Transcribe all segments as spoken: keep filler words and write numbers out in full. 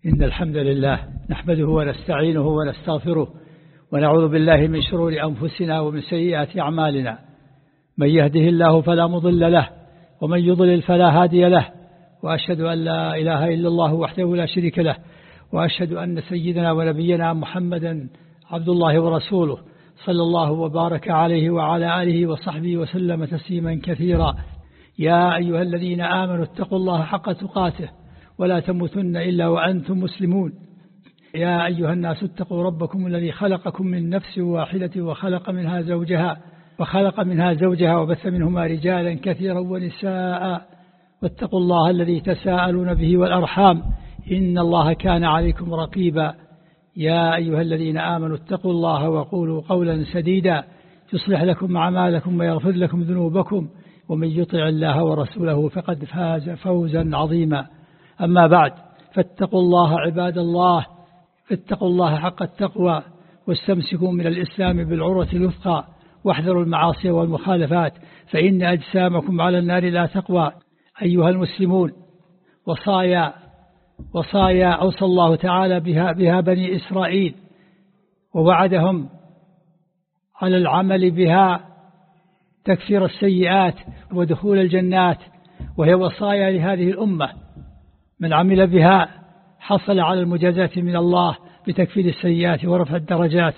إن الحمد لله نحمده ونستعينه ونستغفره ونعوذ بالله من شرور أنفسنا ومن سيئات أعمالنا. من يهده الله فلا مضل له ومن يضلل فلا هادي له، وأشهد أن لا إله إلا الله وحده لا شريك له، وأشهد أن سيدنا ونبينا محمدا عبد الله ورسوله صلى الله وبارك عليه وعلى آله وصحبه وسلم تسليما كثيرا. يا أيها الذين آمنوا اتقوا الله حق تقاته ولا تموتن إلا وأنتم مسلمون. يا أيها الناس اتقوا ربكم الذي خلقكم من نفس واحدة وخلق منها زوجها وخلق منها زوجها وبث منهما رجالا كثيرا ونساء، واتقوا الله الذي تساءلون به والأرحام إن الله كان عليكم رقيبا. يا أيها الذين آمنوا اتقوا الله وقولوا قولا سديدا يصلح لكم أعمالكم ويغفر لكم ذنوبكم، ومن يطع الله ورسوله فقد فاز فوزا عظيما. أما بعد، فاتقوا الله عباد الله، فاتقوا الله حق التقوى واستمسكوا من الإسلام بالعروة الوثقى، واحذروا المعاصي والمخالفات فإن أجسامكم على النار لا تقوى. أيها المسلمون، وصايا وصايا أوصى الله تعالى بها, بها بني إسرائيل، ووعدهم على العمل بها تكفير السيئات ودخول الجنات، وهي وصايا لهذه الأمة. من عمل بها حصل على المجازات من الله بتكفير السيئات ورفع الدرجات.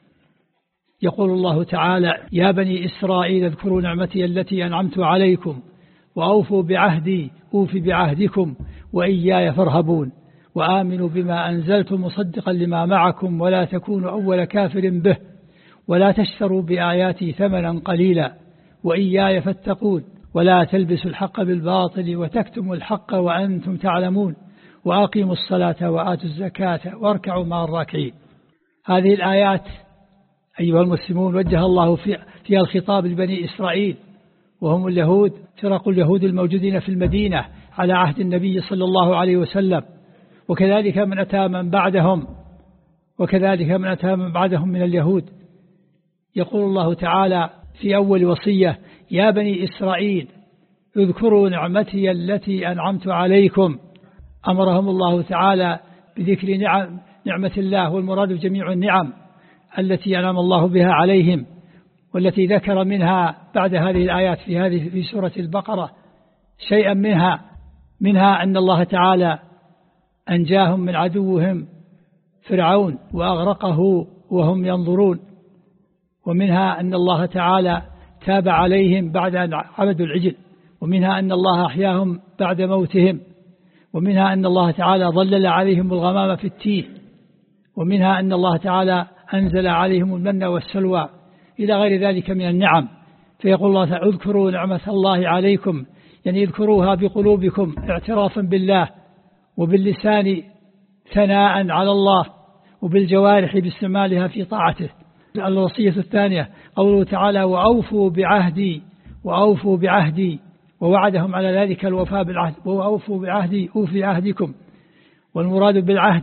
يقول الله تعالى: يا بني إسرائيل اذكروا نعمتي التي أنعمت عليكم وأوفوا بعهدي أوف بعهدكم وإياي فارهبون، وآمنوا بما أنزلت مصدقا لما معكم ولا تكونوا أول كافر به، ولا تشتروا بآياتي ثمنا قليلا وإياي فاتقون، ولا تلبسوا الحق بالباطل وتكتموا الحق وأنتم تعلمون، وأقيموا الصلاة وآتوا الزكاة واركعوا مع الراكعين. هذه الآيات أيها المسلمون وجه الله فيها الخطاب لبني إسرائيل، وهم اليهود، فرق اليهود الموجودين في المدينة على عهد النبي صلى الله عليه وسلم، وكذلك من أتى من بعدهم وكذلك من أتى من بعدهم من اليهود. يقول الله تعالى في أول وصية: يا بني إسرائيل اذكروا نعمتي التي أنعمت عليكم. أمرهم الله تعالى بذكر نعم نعمة الله، والمراد جميع النعم التي أنعم الله بها عليهم، والتي ذكر منها بعد هذه الآيات في هذه في سورة البقرة شيئا منها منها أن الله تعالى أنجاهم من عدوهم فرعون وأغرقه وهم ينظرون، ومنها أن الله تعالى تاب عليهم بعد أن عبدوا العجل، ومنها أن الله أحياهم بعد موتهم، ومنها أن الله تعالى ظلل عليهم الغمام في التيه، ومنها أن الله تعالى أنزل عليهم المن والسلوى إلى غير ذلك من النعم. فيقول الله تعالى: اذكروا نعمة الله عليكم، يعني اذكروها بقلوبكم اعترافا بالله، وباللسان ثناء على الله، وبالجوارح باستعمالها في طاعته. الوصية الثانية قوله تعالى: وأوفوا بعهدي وأوفوا بعهدي، ووعدهم على ذلك الوفاء بالعهد، وأوفوا بعهدي أوف بعهدكم. والمراد بالعهد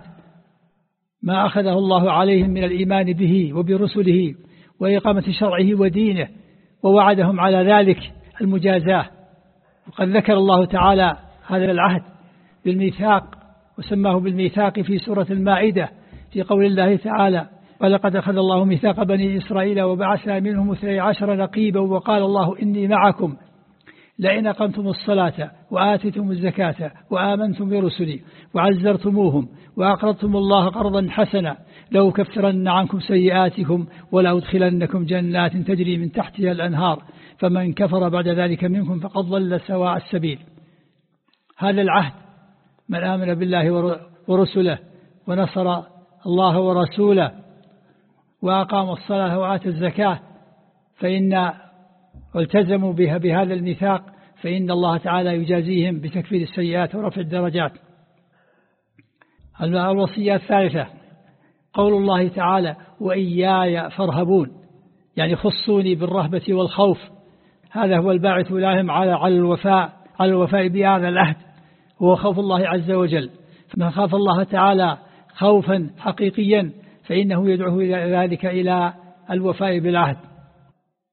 ما أخذه الله عليهم من الإيمان به وبرسله وإقامة شرعه ودينه، ووعدهم على ذلك المجازاة. وقد ذكر الله تعالى هذا العهد بالميثاق، وسماه بالميثاق في سورة المائدة في قول الله تعالى: ولقد أخذ الله ميثاق بني إسرائيل وبعثنا منهم اثني عشر نقيبا وقال الله إني معكم لئن أقمتم الصلاة وآتيتم الزكاة وآمنتم برسلي وعزرتموهم وأقرضتم الله قرضا حسنا لأكفرن عنكم سيئاتكم ولأدخلنكم جنات تجري من تحتها الأنهار فمن كفر بعد ذلك منكم فقد ضل سواء السبيل. هذا العهد من آمن بالله ورسله ونصر الله ورسوله وأقام الصلاة وآتى الزكاة فإن والتزموا بها بهذا الميثاق فإن الله تعالى يجازيهم بتكفير السيئات ورفع الدرجات. الوصية الثالثة قول الله تعالى: وإياي فارهبون، يعني خصوني بالرهبة والخوف. هذا هو الباعث لهم على على الوفاء على الوفاء بهذا العهد، هو خوف الله عز وجل. فمن خاف الله تعالى خوفا حقيقيا فإنه يدعوه إلى ذلك إلى الوفاء بالعهد.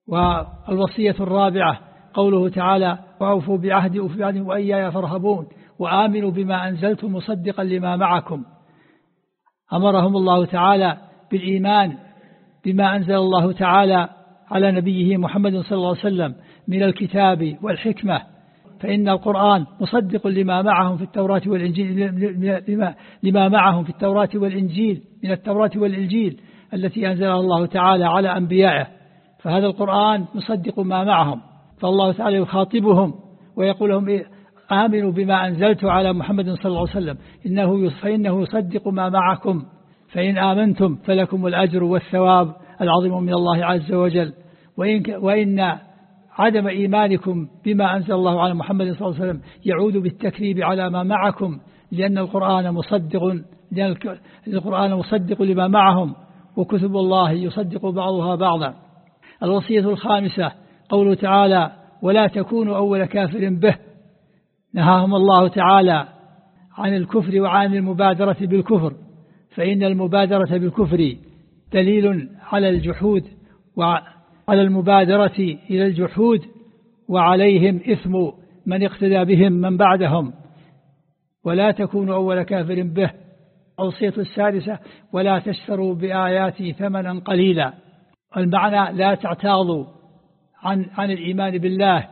والوصية الرابعة قوله تعالى: وأوفوا بعهدي أوف بعهدي وإياي فارهبون، وآمنوا بما أنزلت مصدقا لما معكم. أمرهم الله تعالى بالإيمان بما أنزل الله تعالى على نبيه محمد صلى الله عليه وسلم من الكتاب والحكمة، فإن القرآن مصدق لما معهم في التوراة والإنجيل لما, لما معهم في التوراة والإنجيل من التوراة والإنجيل التي أنزلها الله تعالى على أنبيائه، فهذا القرآن مصدق ما معهم. فالله تعالى يخاطبهم ويقول لهم آمنوا بما أنزلت على محمد صلى الله عليه وسلم إنه فإنه يصدق ما معكم، فإن آمنتم فلكم الأجر والثواب العظيم من الله عز وجل. وإن, وإن عدم إيمانكم بما أنزل الله على محمد صلى الله عليه وسلم يعود بالتكذيب على ما معكم، لأن القرآن مصدق لأن القرآن مصدق لما معهم، وكتب الله يصدق بعضها بعضا. الوصية الخامسة قوله تعالى ولا تكونوا أول كافر به. نهاهم الله تعالى عن الكفر وعن المبادرة بالكفر، فإن المبادرة بالكفر دليل على الجحود وعلى المبادرة إلى الجحود، وعليهم إثم من اقتدى بهم من بعدهم. ولا تكونوا أول كافر به. الوصية السادسة ولا تشتروا بآياتي ثمنا قليلا. المعنى لا تعتاضوا عن عن الإيمان بالله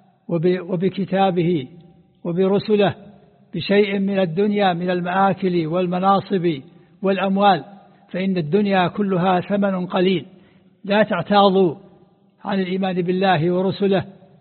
وبكتابه وبرسله بشيء من الدنيا من المآكل والمناصب والأموال، فإن الدنيا كلها ثمن قليل. لا تعتاضوا عن الإيمان بالله ورسله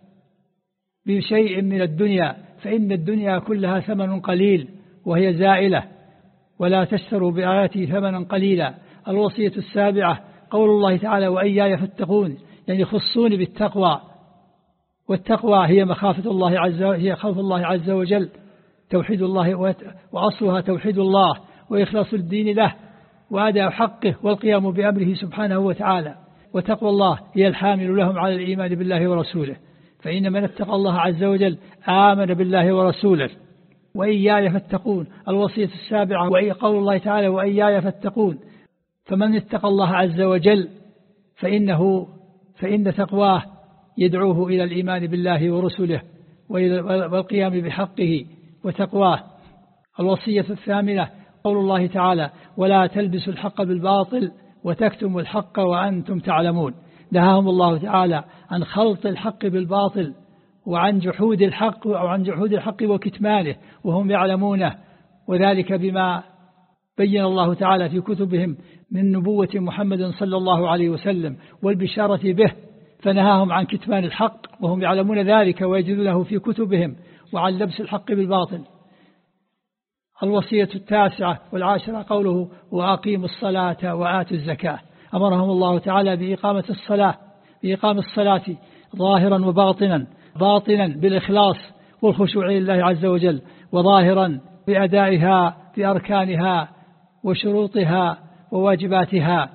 بشيء من الدنيا، فإن الدنيا كلها ثمن قليل وهي زائلة. ولا تشتروا بآياتي ثمنا قليلا. الوصية السابعة قول الله تعالى وإياي فاتقون، يعني خصوني بالتقوى، والتقوى هي مخافة الله عز وجل، هي خوف الله عز وجل، توحيد الله وأصلها توحيد الله وإخلاص الدين له وأداء حقه والقيام بأمره سبحانه وتعالى. وتقوى الله هي الحامل لهم على الإيمان بالله ورسوله، فإن من اتقى الله عز وجل آمن بالله ورسوله. وإياي فاتقون الوصية السابعة وإي قول الله تعالى وإياي فاتقون، فمن اتقى الله عز وجل فإنه فإن تقواه يدعوه إلى الإيمان بالله ورسله والقيام بحقه وتقواه. الوصية الثامنة قول الله تعالى ولا تلبسوا الحق بالباطل وتكتموا الحق وأنتم تعلمون. نهاهم الله تعالى عن خلط الحق بالباطل وعن جحود الحق أو عن جحود الحق وكتمانه وهم يعلمونه، وذلك بما بين الله تعالى في كتبهم من نبوة محمد صلى الله عليه وسلم والبشارة به، فنهاهم عن كتمان الحق وهم يعلمون ذلك ويجدونه في كتبهم، وعن لبس الحق بالباطل. الوصية التاسعة والعاشرة قوله وأقيموا الصلاة وآتوا الزكاة. أمرهم الله تعالى بإقامة الصلاة بإقام الصلاة ظاهرا وباطنا، باطنا بالإخلاص والخشوع لله عز وجل، وظاهرا بأدائها بأركانها وشروطها وواجباتها.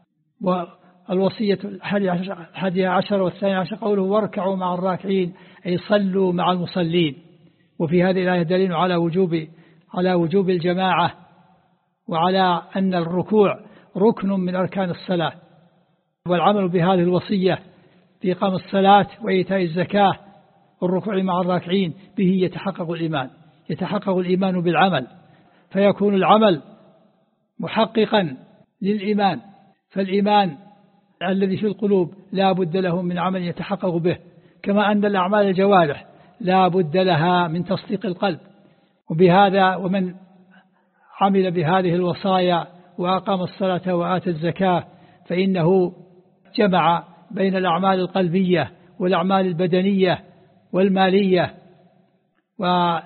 والوصية الحادية عشر والثانية عشر قوله واركعوا مع الراكعين، أي صلوا مع المصلين. وفي هذه الآية دليل على وجوب على وجوب الجماعة، وعلى أن الركوع ركن من أركان الصلاة، والعمل بهذه الوصية في إقام الصلاة وإيتاء الزكاة والركوع مع الراكعين به يتحقق الإيمان يتحقق الإيمان بالعمل، فيكون العمل محققا للإيمان. فالإيمان الذي في القلوب لا بد له من عمل يتحقق به، كما أن الأعمال الجوارح لا بد لها من تصديق القلب. وبهذا ومن عمل بهذه الوصايا وأقام الصلاة وآتى الزكاة فإنه جمع بين الأعمال القلبية والأعمال البدنية والمالية، وجمع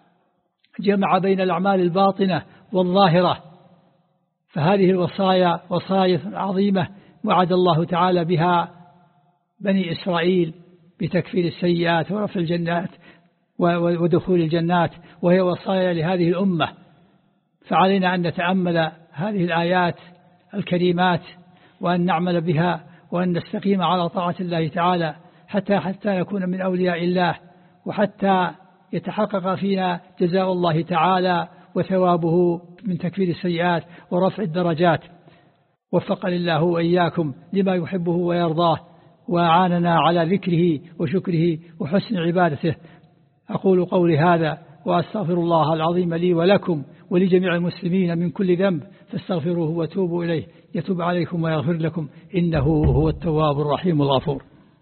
بين الأعمال الباطنة والظاهرة. فهذه الوصايا وصايا عظيمة وعد الله تعالى بها بني إسرائيل بتكفير السيئات ورفع الجنات ودخول الجنات، وهي وصايا لهذه الأمة. فعلينا أن نتأمل هذه الآيات الكريمات وأن نعمل بها وأن نستقيم على طاعة الله تعالى حتى حتى نكون من أولياء الله، وحتى يتحقق فينا جزاء الله تعالى وثوابه من تكفير السيئات ورفع الدرجات. وفقني الله وإياكم لما يحبه ويرضاه، وأعاننا على ذكره وشكره وحسن عبادته. أقول قولي هذا وأستغفر الله العظيم لي ولكم ولجميع المسلمين من كل ذنب فاستغفروه وتوبوا إليه يتوب عليكم ويغفر لكم إنه هو التواب الرحيم الغفور.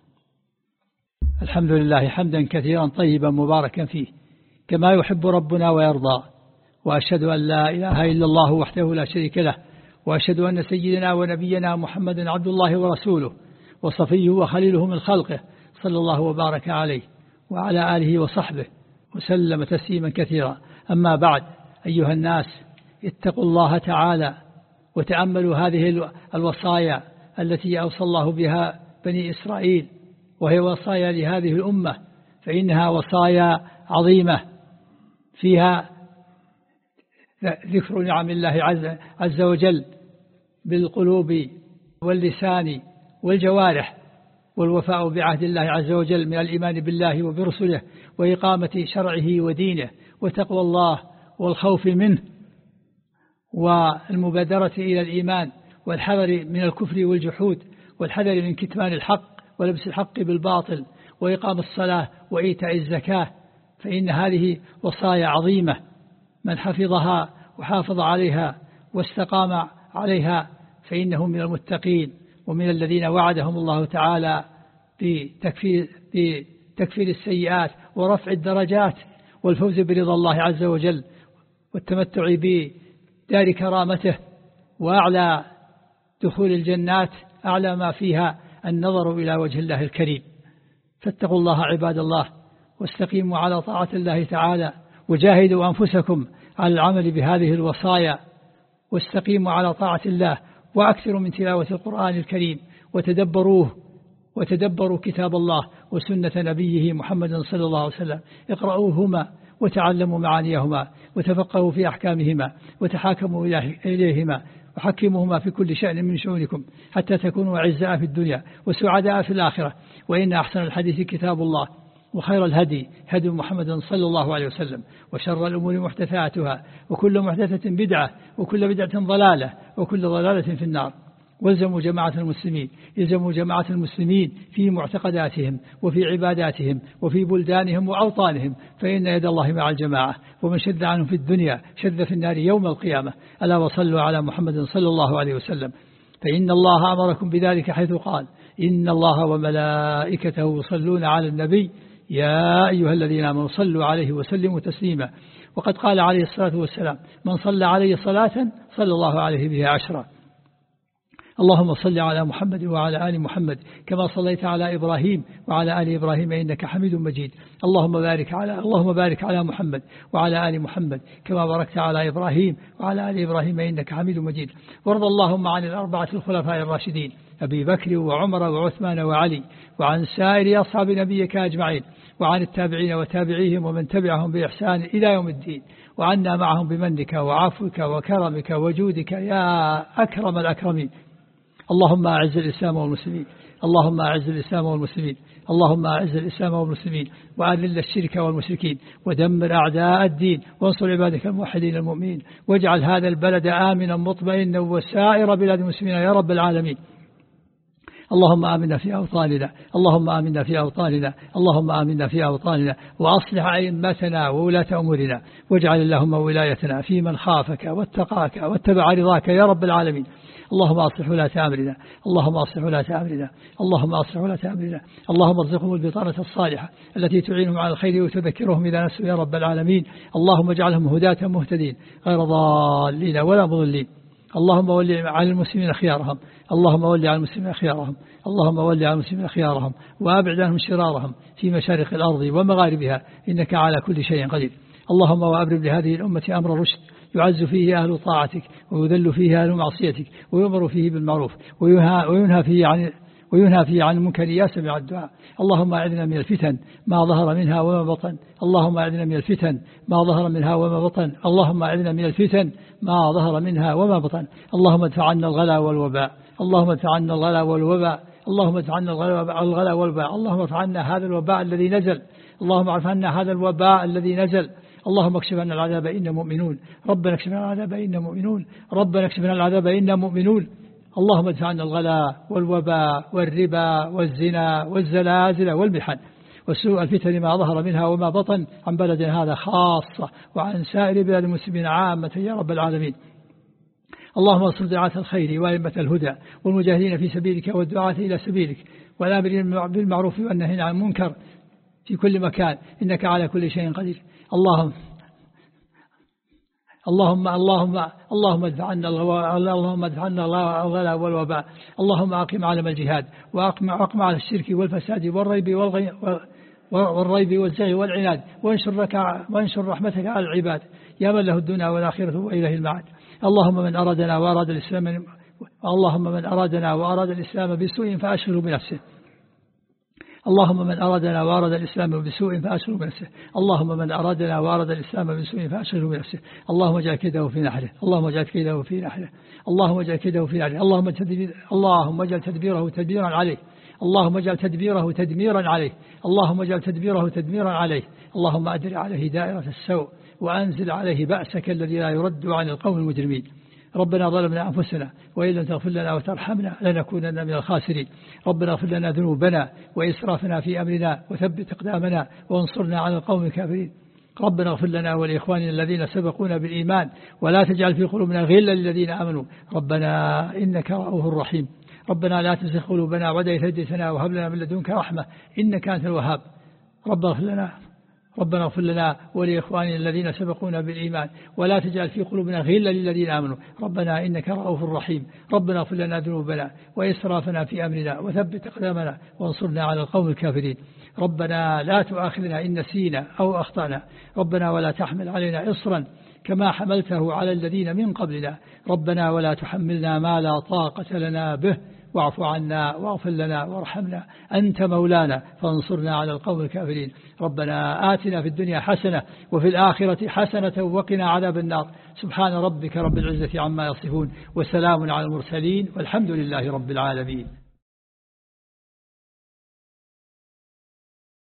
الحمد لله حمدا كثيرا طيبا مباركا فيه كما يحب ربنا ويرضى، وأشهد أن لا إله إلا الله وحده لا شريك له، وأشهد أن سيدنا ونبينا محمد عبد الله ورسوله وصفيه وخليله من خلقه صلى الله وبارك عليه وعلى آله وصحبه وسلم تسليما كثيرا. أما بعد، أيها الناس، اتقوا الله تعالى وتأملوا هذه الوصايا التي أوصى الله بها بني إسرائيل، وهي وصايا لهذه الأمة، فإنها وصايا عظيمة فيها ذكر نعم الله عز وجل بالقلوب واللسان والجوارح، والوفاء بعهد الله عز وجل من الإيمان بالله وبرسله وإقامة شرعه ودينه وتقوى الله والخوف منه والمبادرة إلى الإيمان والحذر من الكفر والجحود والحذر من كتمان الحق ولبس الحق بالباطل وإقام الصلاة وإيتاء الزكاة، فإن هذه وصايا عظيمة من حفظها وحافظ عليها واستقام عليها فإنهم من المتقين ومن الذين وعدهم الله تعالى بتكفير, بتكفير السيئات ورفع الدرجات والفوز برضا الله عز وجل والتمتع بدار كرامته وأعلى دخول الجنات، أعلى ما فيها النظر إلى وجه الله الكريم. فاتقوا الله عباد الله واستقيموا على طاعة الله تعالى وجاهدوا أنفسكم على العمل بهذه الوصايا واستقيموا على طاعة الله وأكثروا من تلاوة القرآن الكريم وتدبروه وتدبروا كتاب الله وسنة نبيه محمد صلى الله عليه وسلم، اقرأوهما وتعلموا معانيهما وتفقهوا في أحكامهما وتحاكموا إليهما وحكموهما في كل شأن من شؤونكم حتى تكونوا أعزاء في الدنيا وسعداء في الآخرة. وإن أحسن الحديث كتاب الله وخير الهدي هدي محمد صلى الله عليه وسلم وشر الأمور محدثاتها وكل محدثة بدعة وكل بدعة ضلالة وكل ضلالة في النار. والزموا جماعة المسلمين يلزموا جماعة المسلمين في معتقداتهم وفي عباداتهم وفي بلدانهم وأوطانهم، فإن يد الله مع الجماعة، ومن شذ عنهم في الدنيا شذ في النار يوم القيامة. ألا وصلوا على محمد صلى الله عليه وسلم، فإن الله أمركم بذلك حيث قال إن الله وملائكته يصلون على النبي يا أيها الذين آمنوا صلوا عليه وسلموا تسليما. وقد قال عليه الصلاة والسلام من صلى عليه صلاة صلى الله عليه بها عشرا. اللهم صل على محمد وعلى آل محمد كما صليت على إبراهيم وعلى آل إبراهيم إنك حميد مجيد. اللهم بارك على اللهم بارك على محمد وعلى آل محمد كما باركت على إبراهيم وعلى آل إبراهيم إنك حميد مجيد. وارض اللهم عن الأربعة الخلفاء الراشدين أبي بكر وعمر وعثمان وعلي، وعن سائر أصحاب نبيك أجمعين، وعن التابعين وتابعيهم ومن تبعهم بإحسان إلى يوم الدين، وعنا معهم بمنك وعفوك وكرمك وجودك يا أكرم الأكرمين. اللهم أعز الإسلام والمسلمين اللهم أعز الإسلام والمسلمين اللهم أعز الإسلام والمسلمين وأذل الشرك والمشركين ودمر أعداء الدين وانصر عبادك الموحدين المؤمنين، واجعل هذا البلد آمنا مطمئنا وسائر بلاد المسلمين يا رب العالمين. اللهم آمنا في أوطاننا اللهم آمنا في أوطاننا اللهم آمنا في أوطاننا وأصلح أئمتنا وولاة أمورنا، واجعل اللهم ولايتنا في من خافك واتقاك واتبع رضاك يا رب العالمين. اللهم أصلح ولاة أمرنا اللهم أصلح ولاة أمرنا اللهم أصلح ولاة أمرنا اللهم ارزقهم البطانة الصالحة التي تعينهم على الخير وتذكرهم إذا نسوا يا رب العالمين. اللهم اجعلهم هداة مهتدين غير ضالين ولا مضلين. اللهم ولي على المسلمين خيارهم اللهم ولي على المسلمين خيارهم اللهم ولي على المسلمين خيارهم وأبعد عنهم شرارهم في مشارق الأرض ومغاربها إنك على كل شيء قدير. اللهم وأبرم لهذه الأمة أمر رشد يعز فيه أهل طاعتك ويذل فيه أهل معصيتك ويؤمر فيه بالمعروف وينهى فيه عن وينهى فيه عن المنكر يا سميع الدعاء. اللهم أعذنا من الفتن ما ظهر منها وما بطن اللهم أعذنا من الفتن ما ظهر منها وما بطن اللهم أعذنا من الفتن ما ظهر منها وما بطن. اللهم ادفع عنا الغلا والوباء اللهم ادفع عنا الغلا والوباء اللهم ادفع عنا الغلا والوباء اللهم ادفع عنا هذا الوباء الذي نزل اللهم ادفع عنا هذا الوباء الذي نزل. اللهم اكشف عنا العذاب إنا مؤمنون ربنا اكشف عنا العذاب إنا مؤمنون ربنا اكشف عنا العذاب إنا مؤمنون. اللهم ادفع عنا الغلا والوباء والربا والزنا والزلازل والمحن وسوء الفتن ما ظهر منها وما بطن عن بلدنا هذا خاصة وعن سائر بلاد المسلمين عامة يا رب العالمين. اللهم انصر دعاة الخير وأئمة الهدى والمجاهدين في سبيلك والدعاة إلى سبيلك والآمرين بالمعروف والنهي عن المنكر في كل مكان إنك على كل شيء قدير. اللهم اللهم اللهم اللهم ادفع عنا اللهم ادفع عنا الغلا والوباء. اللهم أقم علم الجهاد وأقم أقم على الشرك والفساد والريب والغي والريب والزغي والعناد وانشر رك وانشر رحمتك على العباد يا من له الدنيا والآخرة وإليه المعاد. اللهم من أرادنا وأراد الإسلام اللهم من أرادنا وأراد الإسلام بسوء فأشغله بنفسه. اللهم من أرادنا وأراد الإسلام بسوء فأشغله بنفسه. اللهم من أرادنا وأراد الإسلام بسوء فأشغله بنفسه. اللهم اجعل كيده في نحره. اللهم اجعل كيده في نحره. اللهم اجعل كيده في نحره. اللهم تدبير اللهم اجعل تدبيره تدبيرا عليه. اللهم اجعل تدبيره تدميرا عليه. اللهم اجعل تدبيره تدميرا عليه. اللهم أدر عليه دائرة السوء وأنزل عليه بأسك الذي لا يرد عن القوم المجرمين. ربنا ظلمنا أنفسنا وإن لم تغفر لنا وترحمنا لنكونن من الخاسرين. ربنا اغفر لنا ذنوبنا وإسرافنا في أمرنا وثبت أقدامنا وانصرنا على القوم الكافرين. ربنا اغفر لنا ولإخواننا الذين سبقونا بالإيمان ولا تجعل في قلوبنا غلا للذين آمنوا ربنا إنك رؤوف رحيم. ربنا لا تزغ قلوبنا بعد إذ هديتنا وهب لنا من لدنك رحمة إنك أنت الوهاب. ربنا اغفر لنا ربنا اغفر لنا ولإخواننا الذين سبقونا بالإيمان ولا تجعل في قلوبنا غلا للذين آمنوا ربنا إنك رؤوف رحيم. ربنا اغفر لنا ذنوبنا وإسرافنا في أمرنا وثبت أقدامنا وانصرنا على القوم الكافرين. ربنا لا تؤاخذنا إن نسينا أو أخطأنا ربنا ولا تحمل علينا إصرا كما حملته على الذين من قبلنا ربنا ولا تحملنا ما لا طاقة لنا به واعف عنا واغفر لنا وارحمنا أنت مولانا فانصرنا على القوم الكافرين. ربنا آتنا في الدنيا حسنة وفي الآخرة حسنة وقنا عذاب النار. سبحان ربك رب العزة عما يصفون وسلام على المرسلين والحمد لله رب العالمين.